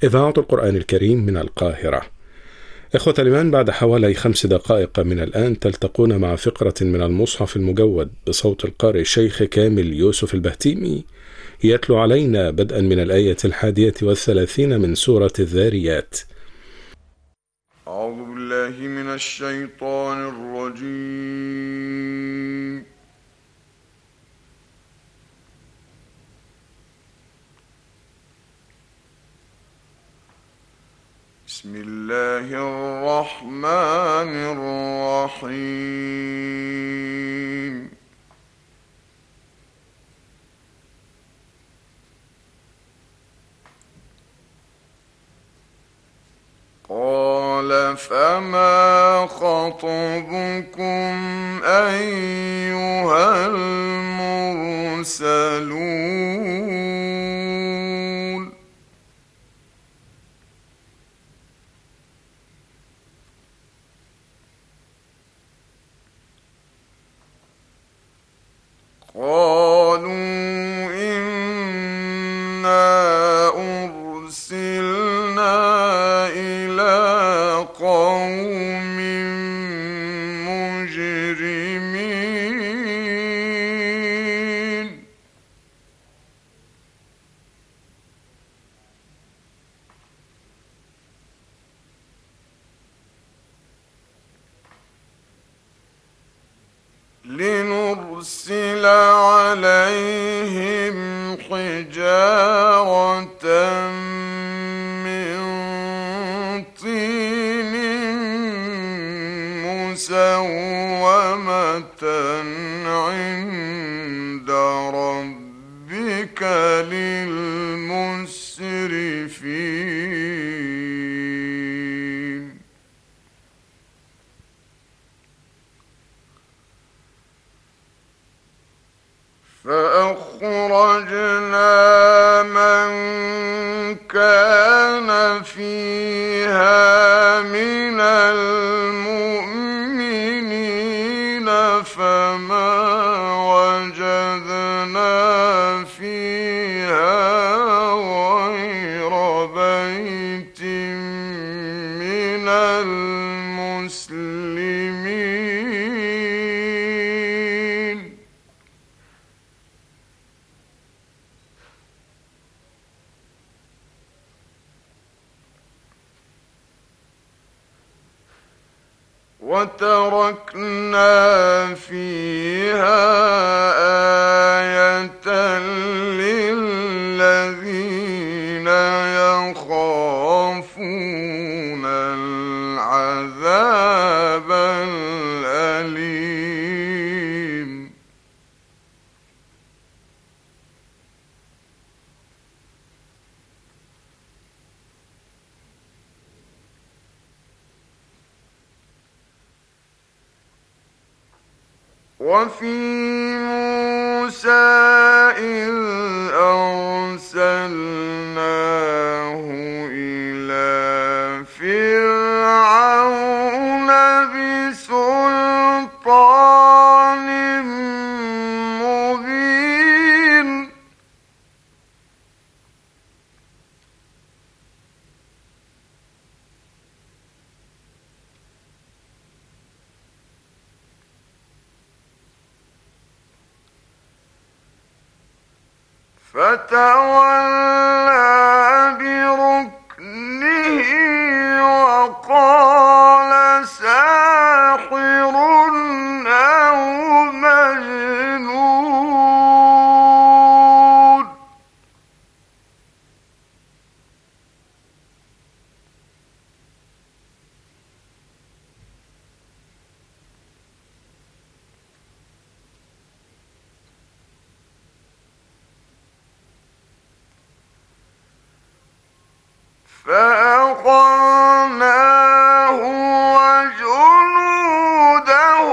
إذاعة القرآن الكريم من القاهرة. إخوة الإيمان، بعد حوالي 5 دقائق من الآن تلتقون مع فقرة من المصحف المجود بصوت القارئ الشيخ كامل يوسف البهتيمي، يتلو علينا بدءا من الآية 31 من سورة الذاريات. أعوذ بالله من الشيطان الرجيم. بسم الله الرحمن الرحيم. قال فما خطبكم أيها المرسلون. قالوا إنا أرسلنا إلى قوم مجرمين. لنرسل عليهم حجارة من طين مسومة عند ربك للمسرفين. فأخرجنا من كان فيها من المؤمنين فما وجدنا فيها غير بيت من المسلمين. وتركنا فيها آية للذين يخافون العذاب الأليم. وفي موسى إذ أرسلناه إلى فرعون بسلطان مبين. فتولى بركنه وقال ساحر أو مجنون. فأخذناه وجنوده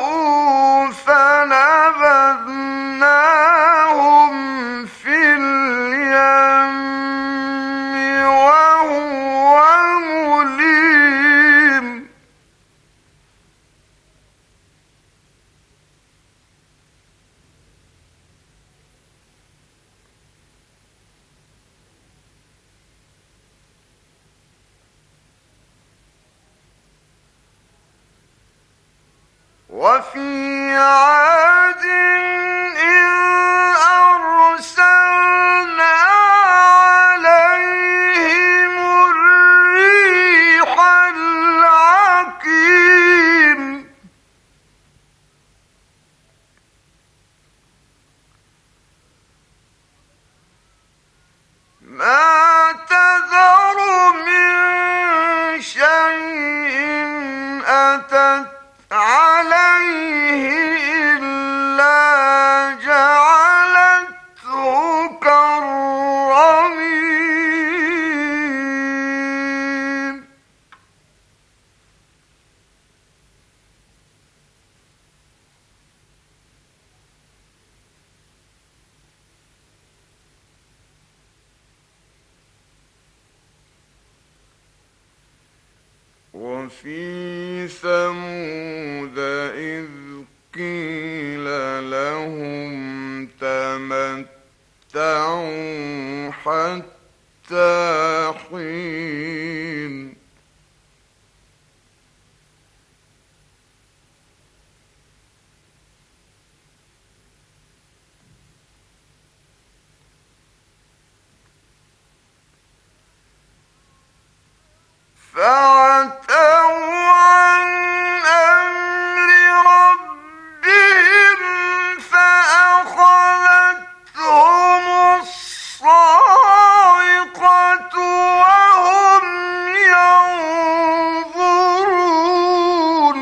فنبذناهم في اليم وهو مليم. وفي عاد إذ أرسلنا عليهم الريح العقيم ما تذر من شيء أتت عليه إلا جعلته كالرميم وفي ثمود إذ قيل لهم تمتعوا حتى حين فعتوا عن أمر ربهم فأخذتهم الصاعقة وهم ينظرون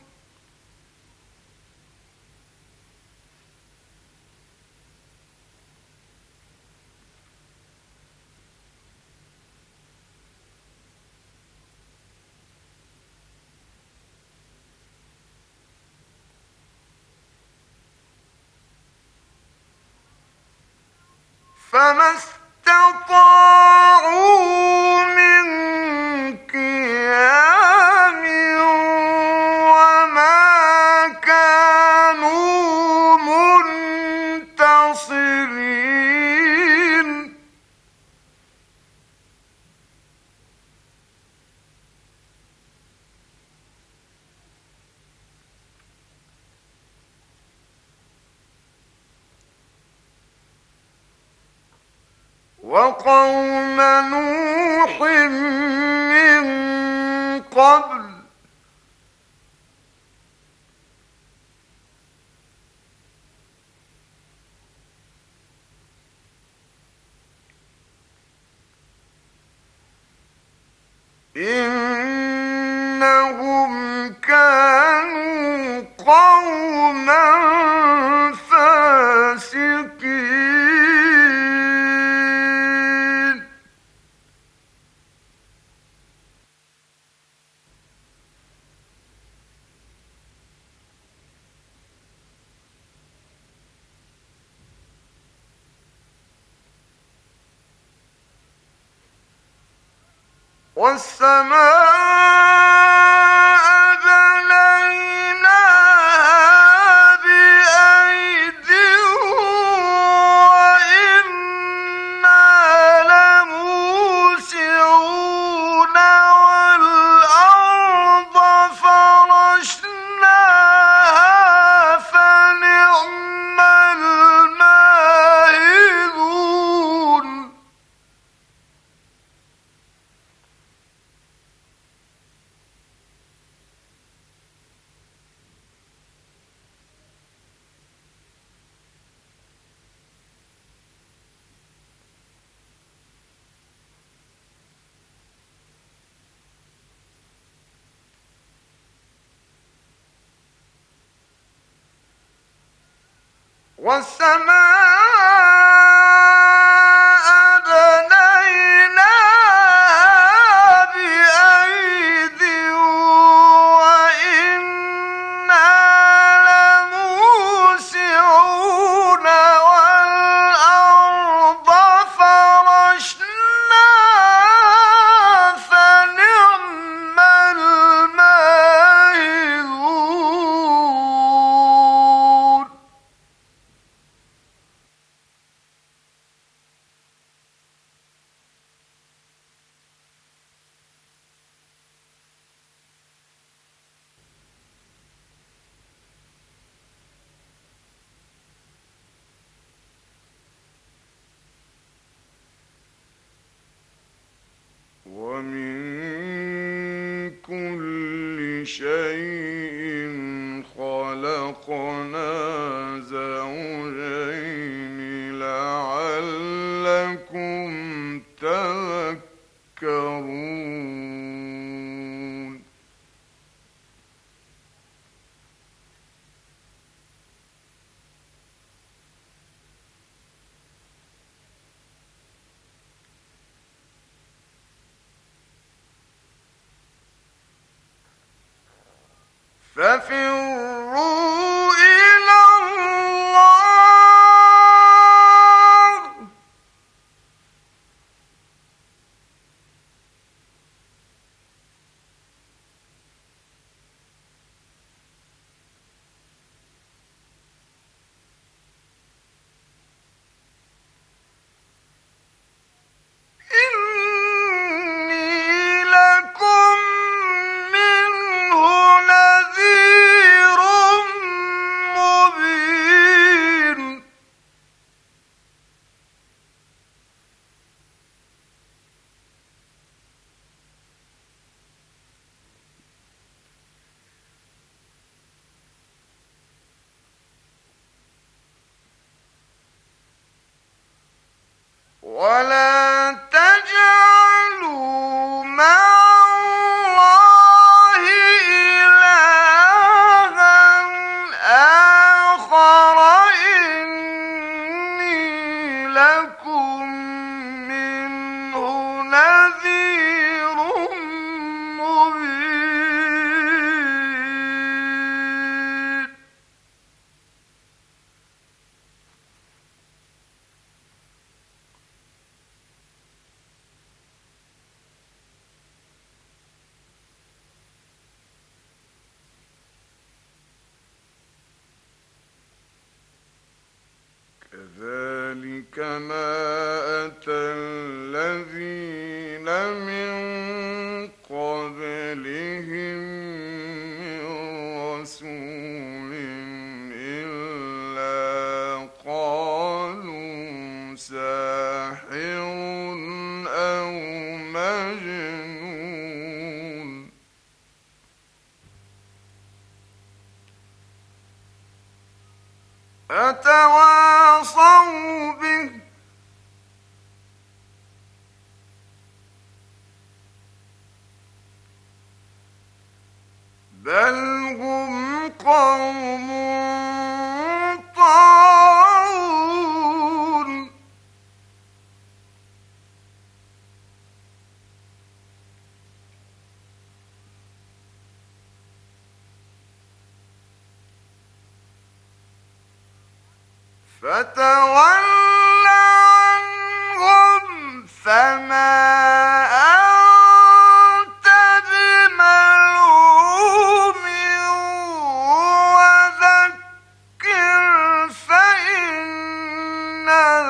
فما استطاعوا من قيام وما كانوا منتصرين وقوم نوح من قبل إنهم كانوا قوما فاسقين والسماء بنيناها بأيد وإنا لموسعون والأرض فرشناها فنعم الماهدون والسماء بنيناها بأيد وإنا لموسعون والأرض فرشناها فنعم الماهدون كل شيء خلقنا زوجين لعلكم تذكرون ففروا إلى الله إني لكم منه نذير مبين ولا تجعلوا مع الله إلها آخر إني لكم منه نذير مبين كذلك ما أتى الذين من قبلهم من رسول إلا قالوا ساحر أو مجنون أتواصوا به بل هم قوم طاغون فتول عنهم فما أنت بملوم وذكر فإن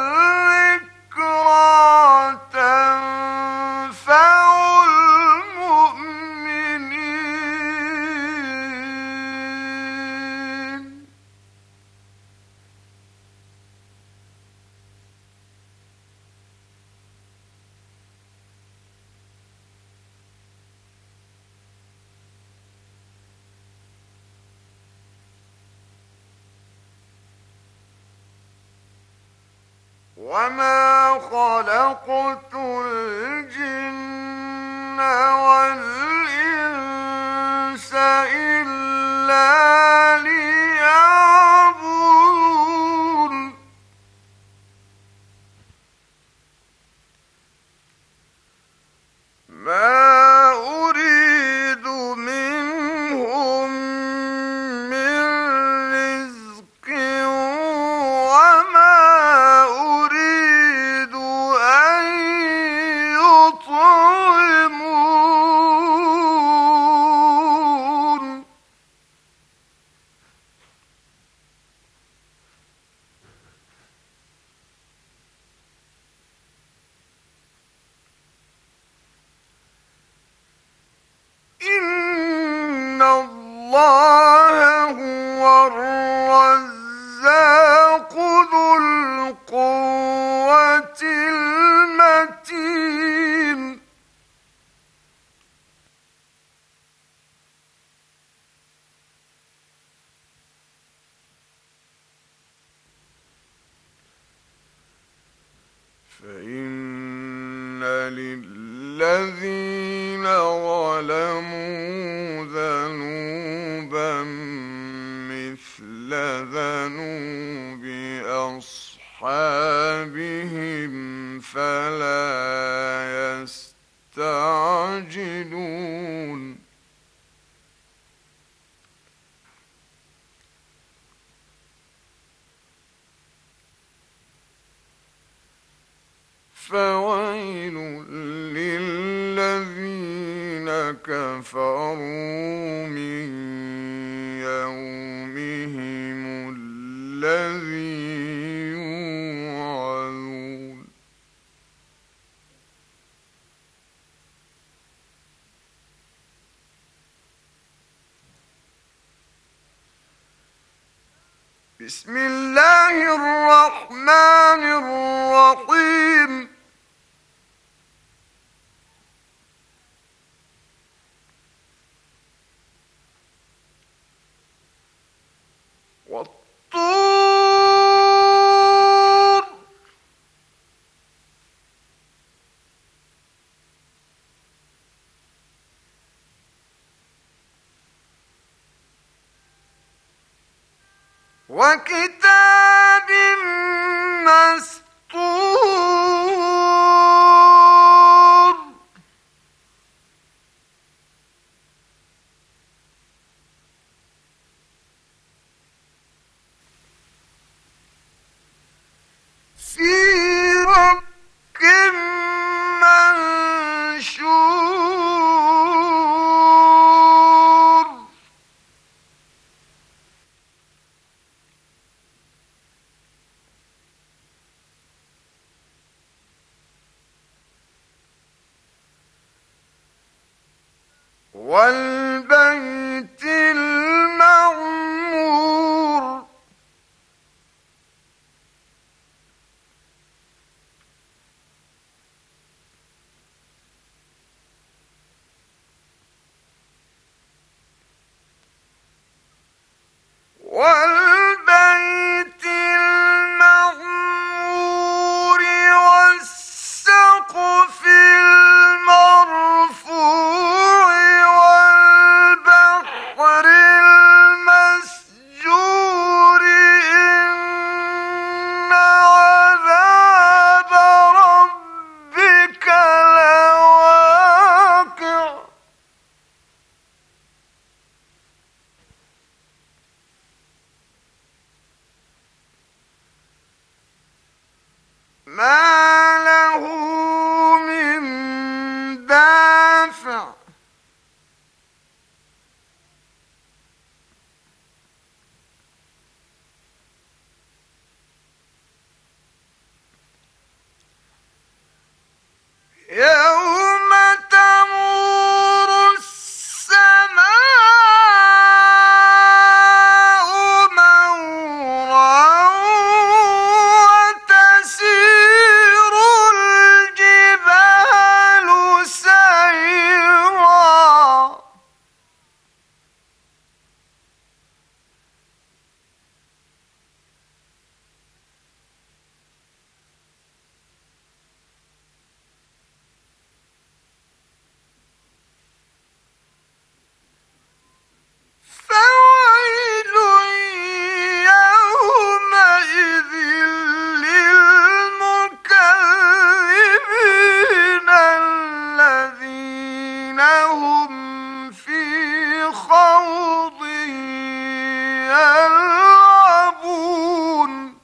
الذكرى تنفع المؤمنين وما خلقت الجن والإنس إلا ليعبدون ما أريد منهم من رزق وما أريد أن يطعمون إن الله هو الرزاق ذو القوة المتين فإن للذين ظلموا ذنوبا مثل ذنوب أصحابهم فلا يستعجلون فويل للذين كفروا من يومهم الذي يوعدون بسم الله الرحمن الرحيم والطور وكتاب مسطور في رق منشور والبيت المعمور والبيت المعمور والسقف المرفوع والبحر المسجور إن عذاب ربك لواقع ما له من دافع يوم تمور السماء مورا وتسير الجبال سيرا فويل يومئذ للمكذبين الذين هم في خوض يلعبون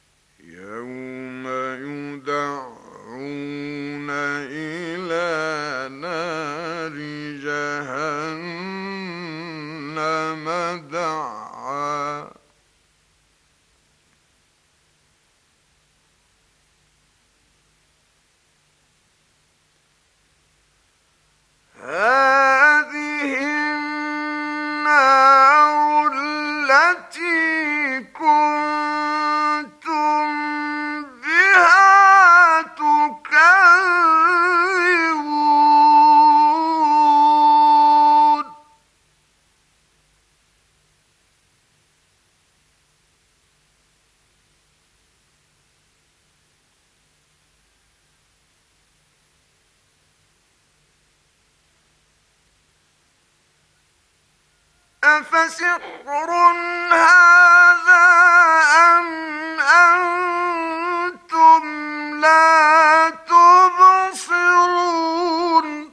يوم يدعون إلى أفسحر هذا أم أنتم لا تبصرون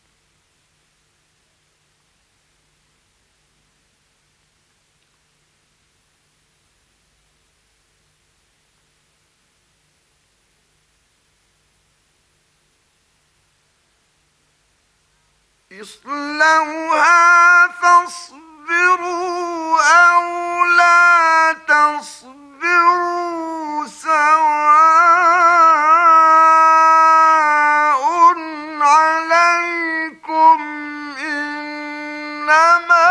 اصلوها فاصبروا أو لا تصبروا سواء عليكم إنما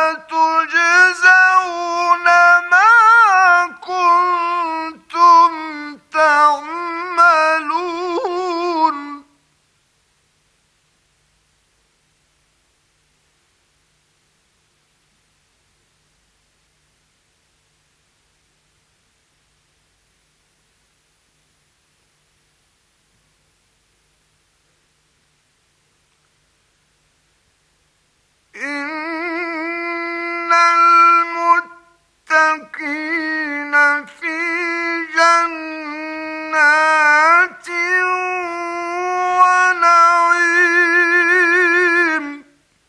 تجزون ما كنتم تعملون إن المتقين في جنات ونعيم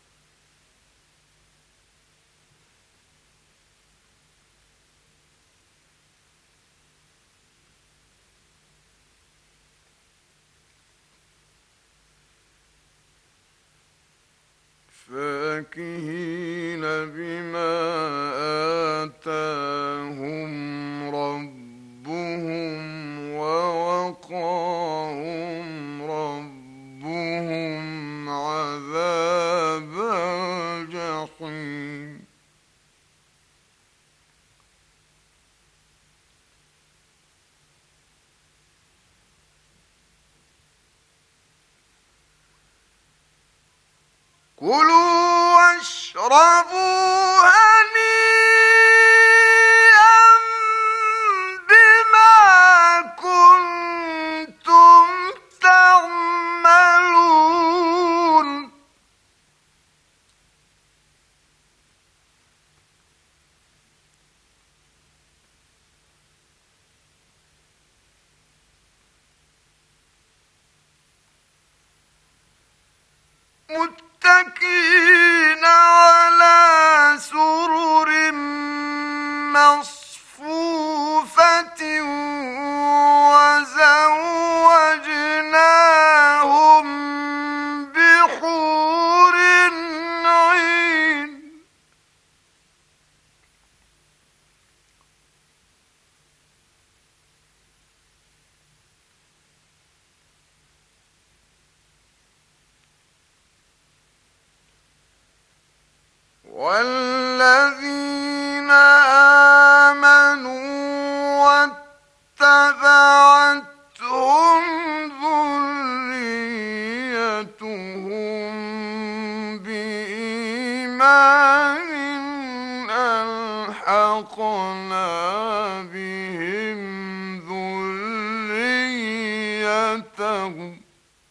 فاكهين بما آتاهم ربهم ووقاهم ربهم عذاب الجحيم كلوا واشربوا هنيئا بما كنتم تعملون متكئين على سرر مصفوفة وزوجناهم بحور عين والذين آمنوا واتبعتهم ذريتهم بإيمان ألحقنا بهم ذريتهم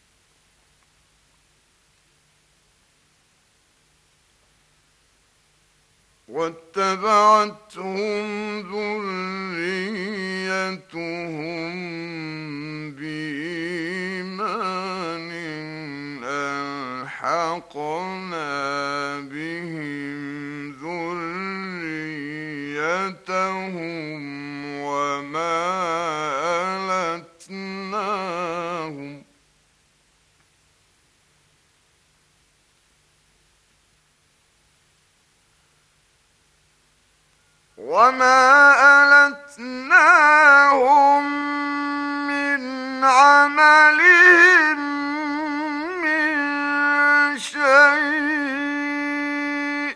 واتبعتهم ذريتهم بإيمان ألحقنا بهم ذريتهم وما ألتناهم من عملهم من شيء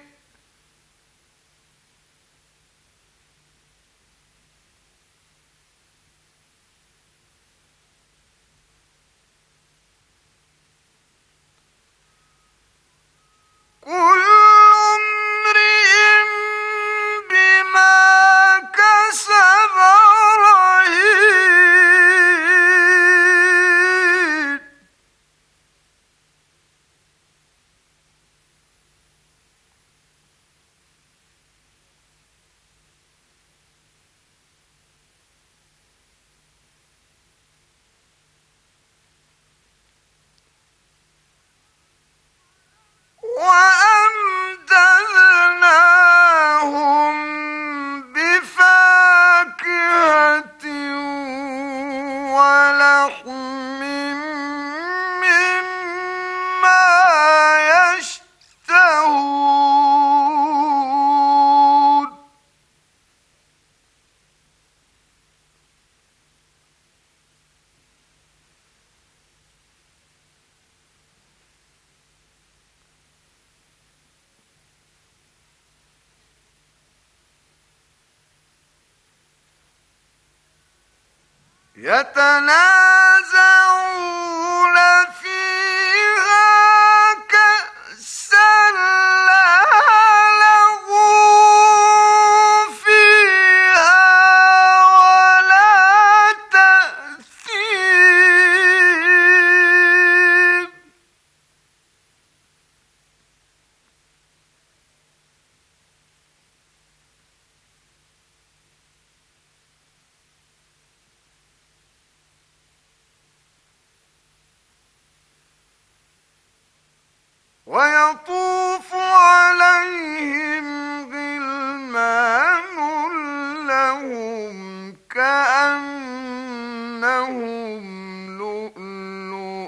كل امرئ بما كسب رهين يتنازعون فيها كأسا لا لغو فيها ولا تأثيم ويطوف عليهم غلمان لهم كأنهم لؤلؤ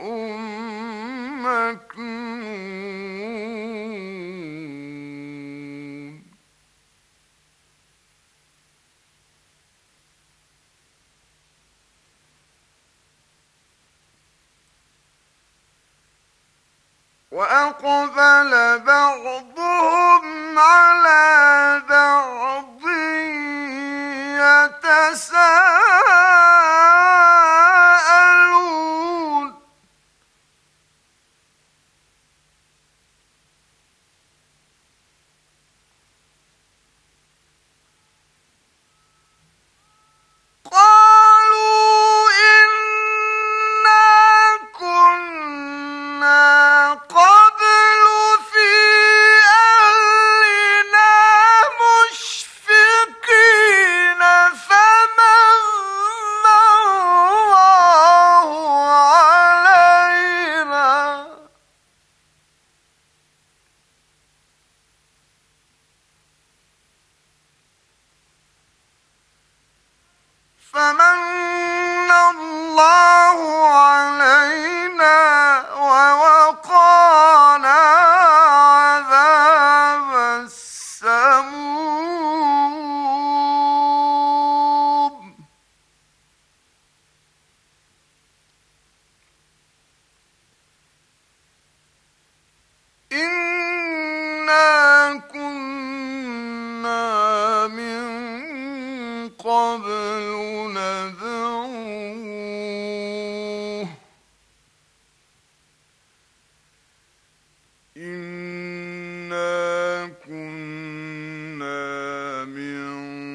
مكنون وأقبل بعضهم على بعض يتساءلون قالوا إنا كنا قبل في أهلنا مشفقين فمن الله علينا فمن الله علينا ووقانا عذاب السموم إنا كنا من قبل ندعوه إنا كنا من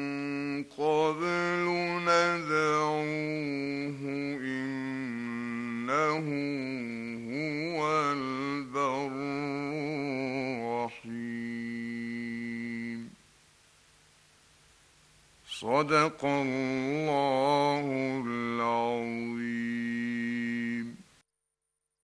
قبل ندعوه إنه هو البر الرحيم صدق الله